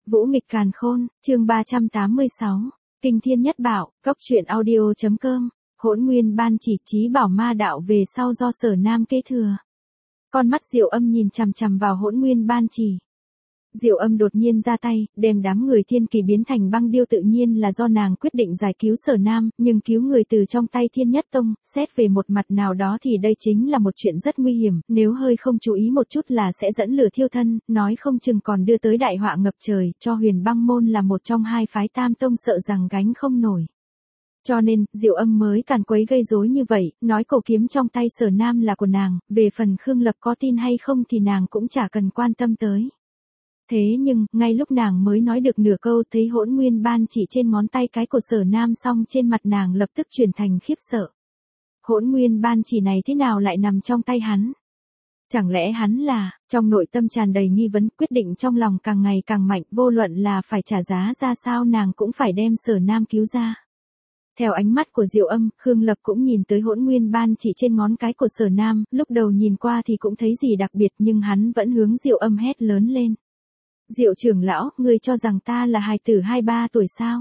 Vũ nghịch càn khôn, chương 386. Kinh thiên nhất bảo, cóc truyện audio.com. Hỗn nguyên ban chỉ trí bảo ma đạo về sau do Sở Nam kế thừa. Con mắt Diệu Âm nhìn chằm chằm vào hỗn nguyên ban chỉ. Diệu Âm đột nhiên ra tay, đem đám người thiên kỳ biến thành băng điêu tự nhiên là do nàng quyết định giải cứu Sở Nam, nhưng cứu người từ trong tay Thiên Nhất Tông, xét về một mặt nào đó thì đây chính là một chuyện rất nguy hiểm, nếu hơi không chú ý một chút là sẽ dẫn lửa thiêu thân, nói không chừng còn đưa tới đại họa ngập trời, cho Huyền Băng môn là một trong hai phái Tam Tông sợ rằng gánh không nổi. Cho nên, Diệu Âm mới càn quấy gây rối như vậy, nói cổ kiếm trong tay Sở Nam là của nàng, về phần Khương Lập có tin hay không thì nàng cũng chả cần quan tâm tới. Thế nhưng, ngay lúc nàng mới nói được nửa câu thấy hỗn nguyên ban chỉ trên ngón tay cái của Sở Nam xong trên mặt nàng lập tức chuyển thành khiếp sợ. Hỗn nguyên ban chỉ này thế nào lại nằm trong tay hắn? Chẳng lẽ hắn là, trong nội tâm tràn đầy nghi vấn, quyết định trong lòng càng ngày càng mạnh, vô luận là phải trả giá ra sao nàng cũng phải đem Sở Nam cứu ra. Theo ánh mắt của Diệu Âm, Khương Lập cũng nhìn tới hỗn nguyên ban chỉ trên ngón cái của Sở Nam, lúc đầu nhìn qua thì cũng thấy gì đặc biệt nhưng hắn vẫn hướng Diệu Âm hét lớn lên. Diệu trưởng lão, ngươi cho rằng ta là hài tử 2-3 tuổi sao?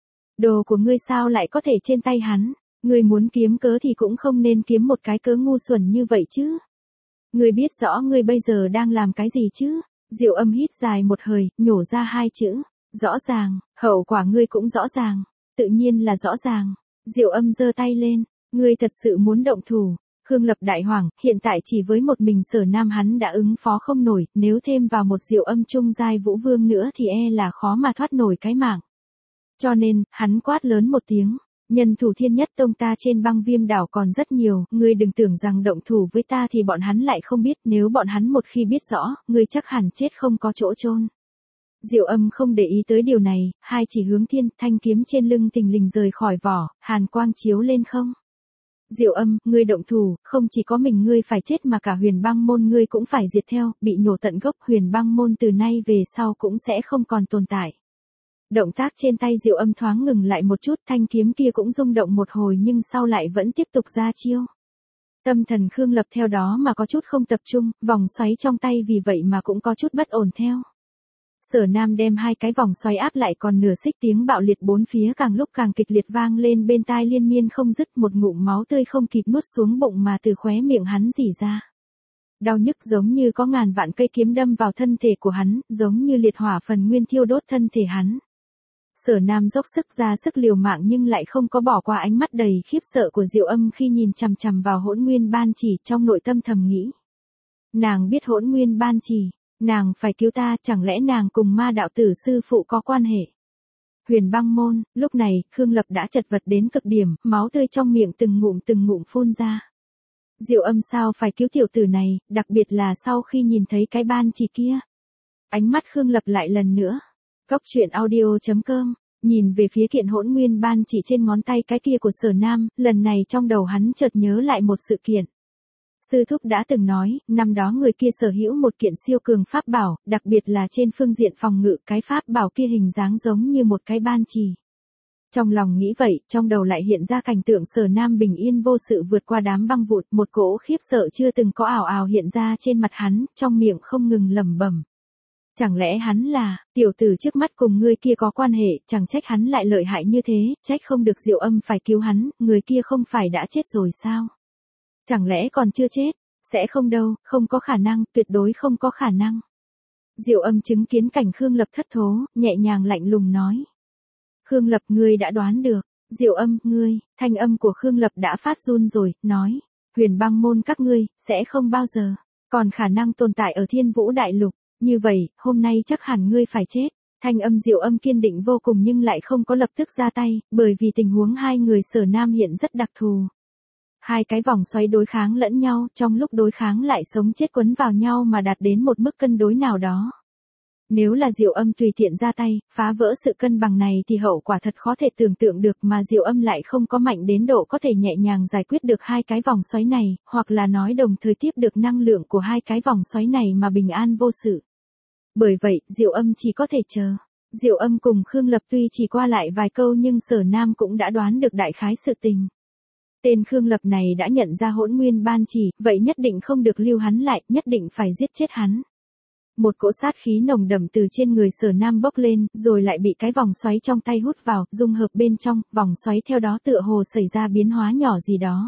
Đồ của ngươi sao lại có thể trên tay hắn? Ngươi muốn kiếm cớ thì cũng không nên kiếm một cái cớ ngu xuẩn như vậy chứ. Ngươi biết rõ ngươi bây giờ đang làm cái gì chứ? Diệu Âm hít dài một hơi, nhổ ra hai chữ. Rõ ràng, hậu quả ngươi cũng rõ ràng. Tự nhiên là rõ ràng. Diệu Âm giơ tay lên. Ngươi thật sự muốn động thủ. Khương Lập đại hoảng, hiện tại chỉ với một mình Sở Nam hắn đã ứng phó không nổi, nếu thêm vào một Diệu Âm trung giai vũ vương nữa thì e là khó mà thoát nổi cái mạng. Cho nên, hắn quát lớn một tiếng, nhân thủ Thiên Nhất Tông ta trên băng viêm đảo còn rất nhiều, ngươi đừng tưởng rằng động thủ với ta thì bọn hắn lại không biết, nếu bọn hắn một khi biết rõ, ngươi chắc hẳn chết không có chỗ chôn. Diệu Âm không để ý tới điều này, hai chỉ hướng thiên, thanh kiếm trên lưng thình lình rời khỏi vỏ, hàn quang chiếu lên không. Diệu Âm, ngươi động thủ, không chỉ có mình ngươi phải chết mà cả Huyền Băng môn ngươi cũng phải diệt theo, bị nhổ tận gốc. Huyền Băng môn từ nay về sau cũng sẽ không còn tồn tại. Động tác trên tay Diệu Âm thoáng ngừng lại một chút, thanh kiếm kia cũng rung động một hồi nhưng sau lại vẫn tiếp tục ra chiêu. Tâm thần Khương Lập theo đó mà có chút không tập trung, vòng xoáy trong tay vì vậy mà cũng có chút bất ổn theo. Sở Nam đem hai cái vòng xoáy áp lại còn nửa xích, tiếng bạo liệt bốn phía càng lúc càng kịch liệt vang lên bên tai liên miên không dứt, một ngụm máu tươi không kịp nuốt xuống bụng mà từ khóe miệng hắn rỉ ra. Đau nhức giống như có ngàn vạn cây kiếm đâm vào thân thể của hắn, giống như liệt hỏa phần nguyên thiêu đốt thân thể hắn. Sở Nam dốc sức ra sức liều mạng nhưng lại không có bỏ qua ánh mắt đầy khiếp sợ của Diệu Âm khi nhìn chằm chằm vào hỗn nguyên ban chỉ, trong nội tâm thầm nghĩ. Nàng biết hỗn nguyên ban chỉ. Nàng phải cứu ta, chẳng lẽ nàng cùng ma đạo tử sư phụ có quan hệ? Huyền Băng môn, lúc này, Khương Lập đã chật vật đến cực điểm, máu tươi trong miệng từng ngụm phun ra. Diệu Âm sao phải cứu tiểu tử này, đặc biệt là sau khi nhìn thấy cái ban chỉ kia. Ánh mắt Khương Lập lại lần nữa. Cóc truyện audio.com, nhìn về phía kiện hỗn nguyên ban chỉ trên ngón tay cái kia của Sở Nam, lần này trong đầu hắn chợt nhớ lại một sự kiện. Sư thúc đã từng nói, năm đó người kia sở hữu một kiện siêu cường pháp bảo, đặc biệt là trên phương diện phòng ngự, cái pháp bảo kia hình dáng giống như một cái ban chỉ. Trong lòng nghĩ vậy, trong đầu lại hiện ra cảnh tượng Sở Nam bình yên vô sự vượt qua đám băng vụt, một cỗ khiếp sợ chưa từng có ảo ảo hiện ra trên mặt hắn, trong miệng không ngừng lẩm bẩm. Chẳng lẽ hắn là, tiểu tử trước mắt cùng người kia có quan hệ, chẳng trách hắn lại lợi hại như thế, trách không được Diệu Âm phải cứu hắn, người kia không phải đã chết rồi sao? Chẳng lẽ còn chưa chết? Sẽ không đâu, không có khả năng, tuyệt đối không có khả năng. Diệu Âm chứng kiến cảnh Khương Lập thất thố, nhẹ nhàng lạnh lùng nói. Khương Lập, ngươi đã đoán được. Diệu Âm, ngươi, thanh âm của Khương Lập đã phát run rồi, nói. Huyền Băng môn các ngươi, sẽ không bao giờ, còn khả năng tồn tại ở Thiên Vũ Đại Lục. Như vậy, hôm nay chắc hẳn ngươi phải chết. Thanh âm Diệu Âm kiên định vô cùng nhưng lại không có lập tức ra tay, bởi vì tình huống hai người Sở Nam hiện rất đặc thù. Hai cái vòng xoáy đối kháng lẫn nhau, trong lúc đối kháng lại sống chết quấn vào nhau mà đạt đến một mức cân đối nào đó. Nếu là Diệu Âm tùy tiện ra tay, phá vỡ sự cân bằng này thì hậu quả thật khó thể tưởng tượng được, mà Diệu Âm lại không có mạnh đến độ có thể nhẹ nhàng giải quyết được hai cái vòng xoáy này, hoặc là nói đồng thời tiếp được năng lượng của hai cái vòng xoáy này mà bình an vô sự. Bởi vậy, Diệu Âm chỉ có thể chờ. Diệu Âm cùng Khương Lập tuy chỉ qua lại vài câu nhưng Sở Nam cũng đã đoán được đại khái sự tình. Tên Khương Lập này đã nhận ra hỗn nguyên ban chỉ, vậy nhất định không được lưu hắn lại, nhất định phải giết chết hắn. Một cỗ sát khí nồng đậm từ trên người Sở Nam bốc lên, rồi lại bị cái vòng xoáy trong tay hút vào, dung hợp bên trong, vòng xoáy theo đó tựa hồ xảy ra biến hóa nhỏ gì đó.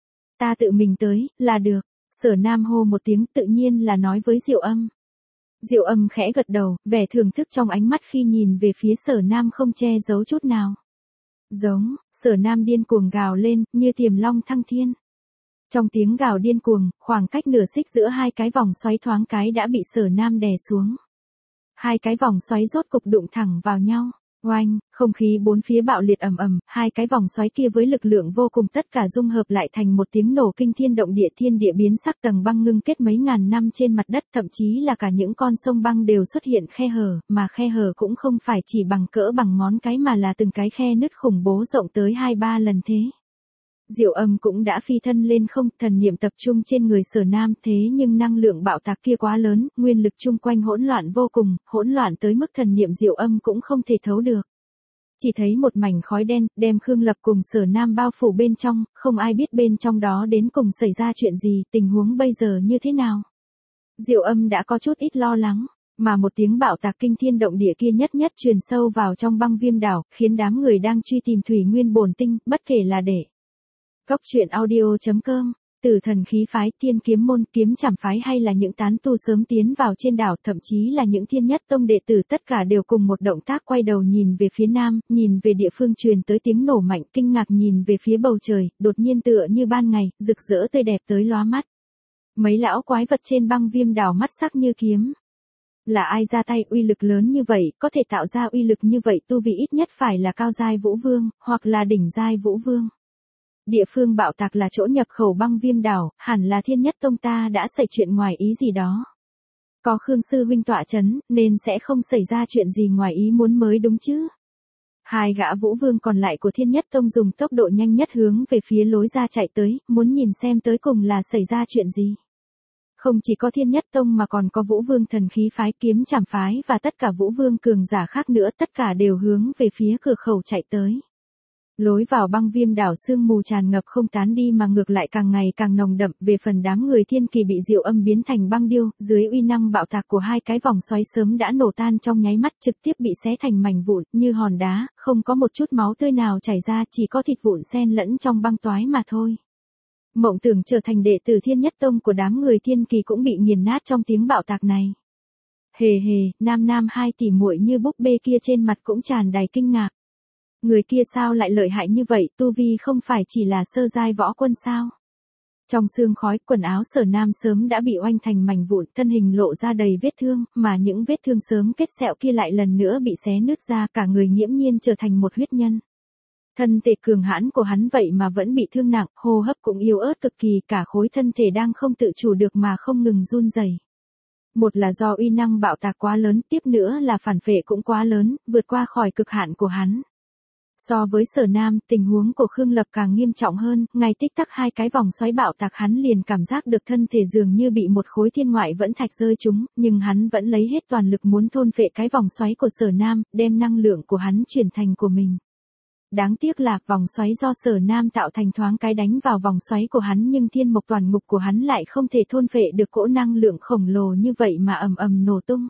Ta tự mình tới, là được. Sở Nam hô một tiếng tự nhiên là nói với Diệu Âm. Diệu Âm khẽ gật đầu, vẻ thưởng thức trong ánh mắt khi nhìn về phía Sở Nam không che giấu chút nào. Giống, Sở Nam điên cuồng gào lên, như tiềm long thăng thiên. Trong tiếng gào điên cuồng, khoảng cách nửa xích giữa hai cái vòng xoáy thoáng cái đã bị Sở Nam đè xuống. Hai cái vòng xoáy rốt cục đụng thẳng vào nhau. Oanh, không khí bốn phía bạo liệt ầm ầm, hai cái vòng xoáy kia với lực lượng vô cùng tất cả dung hợp lại thành một tiếng nổ kinh thiên động địa, thiên địa biến sắc, tầng băng ngưng kết mấy ngàn năm trên mặt đất, thậm chí là cả những con sông băng đều xuất hiện khe hở, mà khe hở cũng không phải chỉ bằng cỡ bằng ngón cái mà là từng cái khe nứt khủng bố rộng tới 2-3 lần thế. Diệu Âm cũng đã phi thân lên không, thần niệm tập trung trên người Sở Nam, thế nhưng năng lượng bạo tạc kia quá lớn, nguyên lực chung quanh hỗn loạn vô cùng, hỗn loạn tới mức thần niệm Diệu Âm cũng không thể thấu được. Chỉ thấy một mảnh khói đen, đem Khương Lập cùng Sở Nam bao phủ bên trong, không ai biết bên trong đó đến cùng xảy ra chuyện gì, tình huống bây giờ như thế nào. Diệu Âm đã có chút ít lo lắng, mà một tiếng bạo tạc kinh thiên động địa kia nhất nhất truyền sâu vào trong băng viêm đảo, khiến đám người đang truy tìm thủy nguyên bổn tinh, bất kể là để Cốc truyện audio.com, Tử Thần Khí Phái, Thiên Kiếm Môn, Kiếm Trảm Phái hay là những tán tu sớm tiến vào trên đảo, thậm chí là những Thiên Nhất Tông đệ tử, tất cả đều cùng một động tác quay đầu nhìn về phía nam, nhìn về địa phương truyền tới tiếng nổ mạnh, kinh ngạc nhìn về phía bầu trời, đột nhiên tựa như ban ngày, rực rỡ tươi đẹp tới lóa mắt. Mấy lão quái vật trên băng viêm đảo mắt sắc như kiếm. Là ai ra tay uy lực lớn như vậy, có thể tạo ra uy lực như vậy, tu vi ít nhất phải là cao giai vũ vương, hoặc là đỉnh giai vũ vương. Địa phương bạo tạc là chỗ nhập khẩu băng viêm đảo, hẳn là Thiên Nhất Tông ta đã xảy chuyện ngoài ý gì đó. Có Khương sư huynh tọa chấn, nên sẽ không xảy ra chuyện gì ngoài ý muốn mới đúng chứ. Hai gã vũ vương còn lại của Thiên Nhất Tông dùng tốc độ nhanh nhất hướng về phía lối ra chạy tới, muốn nhìn xem tới cùng là xảy ra chuyện gì. Không chỉ có Thiên Nhất Tông mà còn có Vũ Vương Thần Khí Phái, Kiếm Trảm Phái và tất cả vũ vương cường giả khác nữa, tất cả đều hướng về phía cửa khẩu chạy tới. Lối vào băng viêm đảo sương mù tràn ngập không tán đi mà ngược lại càng ngày càng nồng đậm, về phần đám người Thiên Kỳ bị Diệu Âm biến thành băng điêu, dưới uy năng bạo tạc của hai cái vòng xoáy sớm đã nổ tan trong nháy mắt, trực tiếp bị xé thành mảnh vụn, như hòn đá, không có một chút máu tươi nào chảy ra, chỉ có thịt vụn xen lẫn trong băng toái mà thôi. Mộng tưởng trở thành đệ tử Thiên Nhất Tông của đám người Thiên Kỳ cũng bị nghiền nát trong tiếng bạo tạc này. Hề hề, nam hai tỷ muội như búp bê kia trên mặt cũng tràn đầy kinh ngạc. Người kia sao lại lợi hại như vậy, tu vi không phải chỉ là sơ giai võ quân sao? Trong sương khói, quần áo Sở Nam sớm đã bị oanh thành mảnh vụn, thân hình lộ ra đầy vết thương, mà những vết thương sớm kết sẹo kia lại lần nữa bị xé nứt ra, cả người nghiễm nhiên trở thành một huyết nhân. Thân thể cường hãn của hắn vậy mà vẫn bị thương nặng, hô hấp cũng yếu ớt cực kỳ, cả khối thân thể đang không tự chủ được mà không ngừng run rẩy. Một là do uy năng bạo tạc quá lớn, tiếp nữa là phản phệ cũng quá lớn, vượt qua khỏi cực hạn của hắn. So với Sở Nam, tình huống của Khương Lập càng nghiêm trọng hơn, ngay tích tắc hai cái vòng xoáy bạo tạc hắn liền cảm giác được thân thể dường như bị một khối thiên ngoại vẫn thạch rơi trúng, nhưng hắn vẫn lấy hết toàn lực muốn thôn phệ cái vòng xoáy của Sở Nam, đem năng lượng của hắn chuyển thành của mình. Đáng tiếc là vòng xoáy do Sở Nam tạo thành thoáng cái đánh vào vòng xoáy của hắn, nhưng thiên mộc toàn ngục của hắn lại không thể thôn phệ được cỗ năng lượng khổng lồ như vậy mà ầm ầm nổ tung.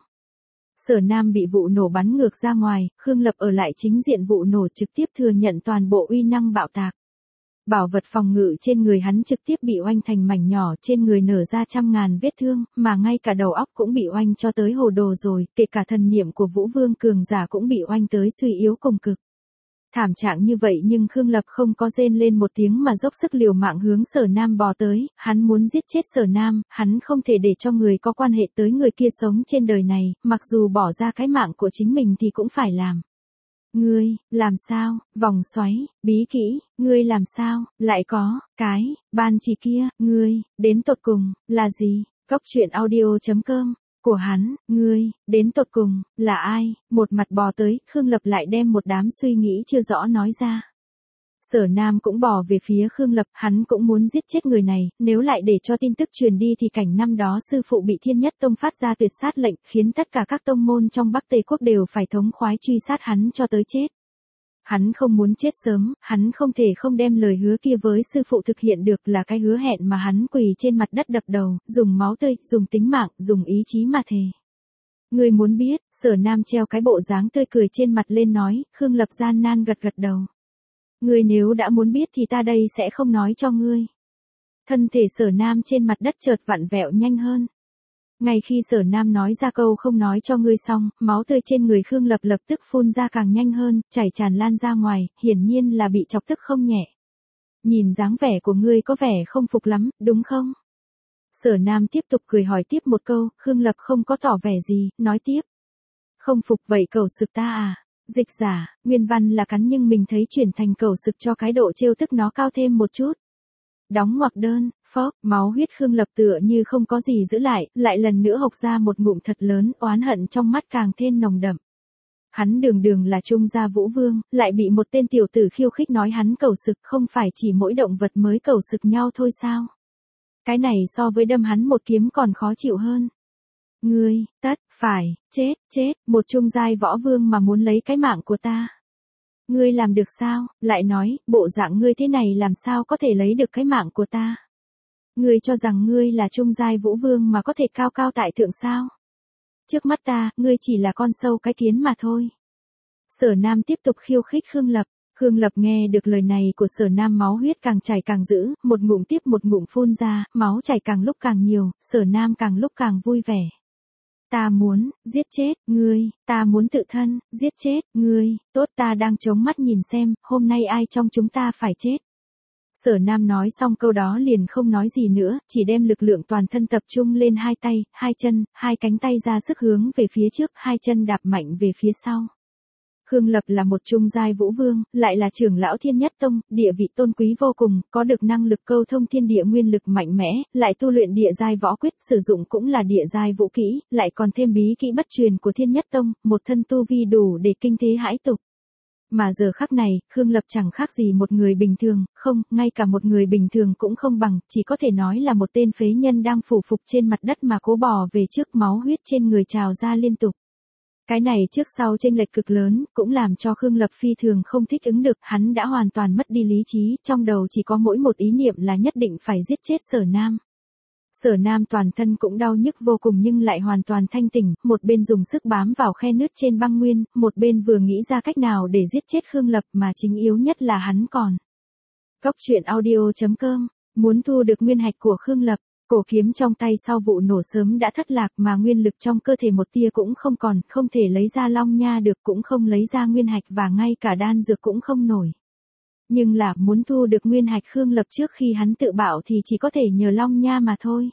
Sở Nam bị vụ nổ bắn ngược ra ngoài, Khương Lập ở lại chính diện vụ nổ trực tiếp thừa nhận toàn bộ uy năng bạo tạc. Bảo vật phòng ngự trên người hắn trực tiếp bị oanh thành mảnh nhỏ, trên người nở ra trăm ngàn vết thương, mà ngay cả đầu óc cũng bị oanh cho tới hồ đồ rồi, kể cả thần niệm của Vũ Vương cường giả cũng bị oanh tới suy yếu cùng cực. Thảm trạng như vậy nhưng Khương Lập không có rên lên một tiếng mà dốc sức liều mạng hướng Sở Nam bò tới, hắn muốn giết chết Sở Nam, hắn không thể để cho người có quan hệ tới người kia sống trên đời này, mặc dù bỏ ra cái mạng của chính mình thì cũng phải làm. Ngươi, làm sao, vòng xoáy, bí kỹ, ngươi làm sao, lại có, cái, ban chỉ kia, ngươi, đến tột cùng, là gì, Cốc truyện audio.com. Của hắn, ngươi, đến tột cùng, là ai, một mặt bò tới, Khương Lập lại đem một đám suy nghĩ chưa rõ nói ra. Sở Nam cũng bò về phía Khương Lập, hắn cũng muốn giết chết người này, nếu lại để cho tin tức truyền đi thì cảnh năm đó sư phụ bị Thiên Nhất Tông phát ra tuyệt sát lệnh, khiến tất cả các tông môn trong Bắc Tây Quốc đều phải thống khoái truy sát hắn cho tới chết. Hắn không muốn chết sớm, hắn không thể không đem lời hứa kia với sư phụ thực hiện được, là cái hứa hẹn mà hắn quỳ trên mặt đất đập đầu, dùng máu tươi, dùng tính mạng, dùng ý chí mà thề. Ngươi muốn biết, Sở Nam treo cái bộ dáng tươi cười trên mặt lên nói, Khương Lập gian nan gật gật đầu. Ngươi nếu đã muốn biết thì ta đây sẽ không nói cho ngươi. Thân thể Sở Nam trên mặt đất chợt vặn vẹo nhanh hơn. Ngay khi Sở Nam nói ra câu không nói cho ngươi xong, máu tươi trên người Khương Lập lập tức phun ra càng nhanh hơn, chảy tràn lan ra ngoài, hiển nhiên là bị chọc tức không nhẹ. Nhìn dáng vẻ của ngươi có vẻ không phục lắm, đúng không? Sở Nam tiếp tục cười hỏi tiếp một câu, Khương Lập không có tỏ vẻ gì, nói tiếp. Không phục vậy cầu sực ta à? Dịch giả, nguyên văn là cắn nhưng mình thấy chuyển thành cầu sực cho cái độ trêu tức nó cao thêm một chút. Đóng ngoặc đơn, phốc, máu huyết Khương Lập tựa như không có gì giữ lại lần nữa hộc ra một ngụm thật lớn, oán hận trong mắt càng thêm nồng đậm. Hắn đường đường là Trung gia Vũ Vương, lại bị một tên tiểu tử khiêu khích nói hắn cầu sực, không phải chỉ mỗi động vật mới cầu sực nhau thôi sao? Cái này so với đâm hắn một kiếm còn khó chịu hơn. Ngươi, tất, phải, chết, một trung giai võ vương mà muốn lấy cái mạng của ta. Ngươi làm được sao, lại nói, bộ dạng ngươi thế này làm sao có thể lấy được cái mạng của ta. Ngươi cho rằng ngươi là trung giai vũ vương mà có thể cao cao tại thượng sao. Trước mắt ta, ngươi chỉ là con sâu cái kiến mà thôi. Sở Nam tiếp tục khiêu khích Khương Lập. Khương Lập nghe được lời này của Sở Nam máu huyết càng chảy càng dữ, một ngụm tiếp một ngụm phun ra, máu chảy càng lúc càng nhiều, Sở Nam càng lúc càng vui vẻ. Ta muốn, giết chết, ngươi, ta muốn tự thân, giết chết, ngươi, tốt ta đang chống mắt nhìn xem, hôm nay ai trong chúng ta phải chết. Sở Nam nói xong câu đó liền không nói gì nữa, chỉ đem lực lượng toàn thân tập trung lên hai tay, hai chân, hai cánh tay ra sức hướng về phía trước, hai chân đạp mạnh về phía sau. Khương Lập là một trung giai vũ vương, lại là trưởng lão Thiên Nhất Tông, địa vị tôn quý vô cùng, có được năng lực câu thông thiên địa nguyên lực mạnh mẽ, lại tu luyện địa giai võ quyết, sử dụng cũng là địa giai vũ kỹ, lại còn thêm bí kỹ bất truyền của Thiên Nhất Tông, một thân tu vi đủ để kinh thế hãi tục. Mà giờ khắc này, Khương Lập chẳng khác gì một người bình thường, không, ngay cả một người bình thường cũng không bằng, chỉ có thể nói là một tên phế nhân đang phủ phục trên mặt đất mà cố bò về trước, máu huyết trên người trào ra liên tục. Cái này trước sau chênh lệch cực lớn, cũng làm cho Khương Lập phi thường không thích ứng được, hắn đã hoàn toàn mất đi lý trí, trong đầu chỉ có mỗi một ý niệm là nhất định phải giết chết Sở Nam. Sở Nam toàn thân cũng đau nhức vô cùng nhưng lại hoàn toàn thanh tỉnh, một bên dùng sức bám vào khe nứt trên băng nguyên, một bên vừa nghĩ ra cách nào để giết chết Khương Lập mà chính yếu nhất là hắn còn. Cốc truyện audio.com, muốn thu được nguyên hạch của Khương Lập. Cổ kiếm trong tay sau vụ nổ sớm đã thất lạc mà nguyên lực trong cơ thể một tia cũng không còn, không thể lấy ra long nha được cũng không lấy ra nguyên hạch và ngay cả đan dược cũng không nổi. Nhưng là muốn thu được nguyên hạch Khương Lập trước khi hắn tự bạo thì chỉ có thể nhờ long nha mà thôi.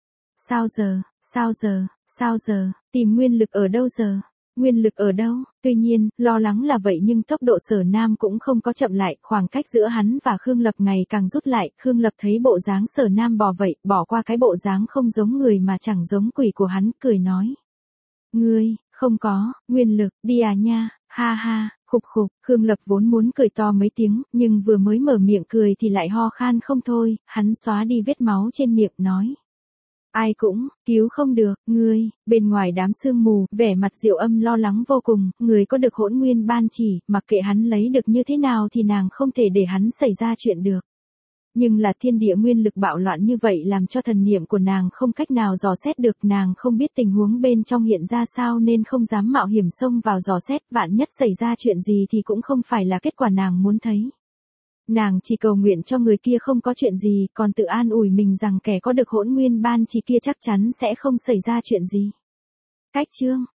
Sao giờ, tìm nguyên lực ở đâu giờ? Nguyên lực ở đâu? Tuy nhiên, lo lắng là vậy nhưng tốc độ Sở Nam cũng không có chậm lại, khoảng cách giữa hắn và Khương Lập ngày càng rút lại, Khương Lập thấy bộ dáng Sở Nam bỏ qua cái bộ dáng không giống người mà chẳng giống quỷ của hắn, cười nói. Ngươi, không có, nguyên lực, đi à nha, ha ha, khục, Khương Lập vốn muốn cười to mấy tiếng, nhưng vừa mới mở miệng cười thì lại ho khan không thôi, hắn xóa đi vết máu trên miệng nói. Ai cũng, cứu không được, ngươi, bên ngoài đám sương mù, vẻ mặt Diệu Âm lo lắng vô cùng, người có được hỗn nguyên ban chỉ, mặc kệ hắn lấy được như thế nào thì nàng không thể để hắn xảy ra chuyện được. Nhưng là thiên địa nguyên lực bạo loạn như vậy làm cho thần niệm của nàng không cách nào dò xét được, nàng không biết tình huống bên trong hiện ra sao nên không dám mạo hiểm xông vào dò xét, vạn nhất xảy ra chuyện gì thì cũng không phải là kết quả nàng muốn thấy. Nàng chỉ cầu nguyện cho người kia không có chuyện gì, còn tự an ủi mình rằng kẻ có được hỗn nguyên ban chỉ kia chắc chắn sẽ không xảy ra chuyện gì. Cách chương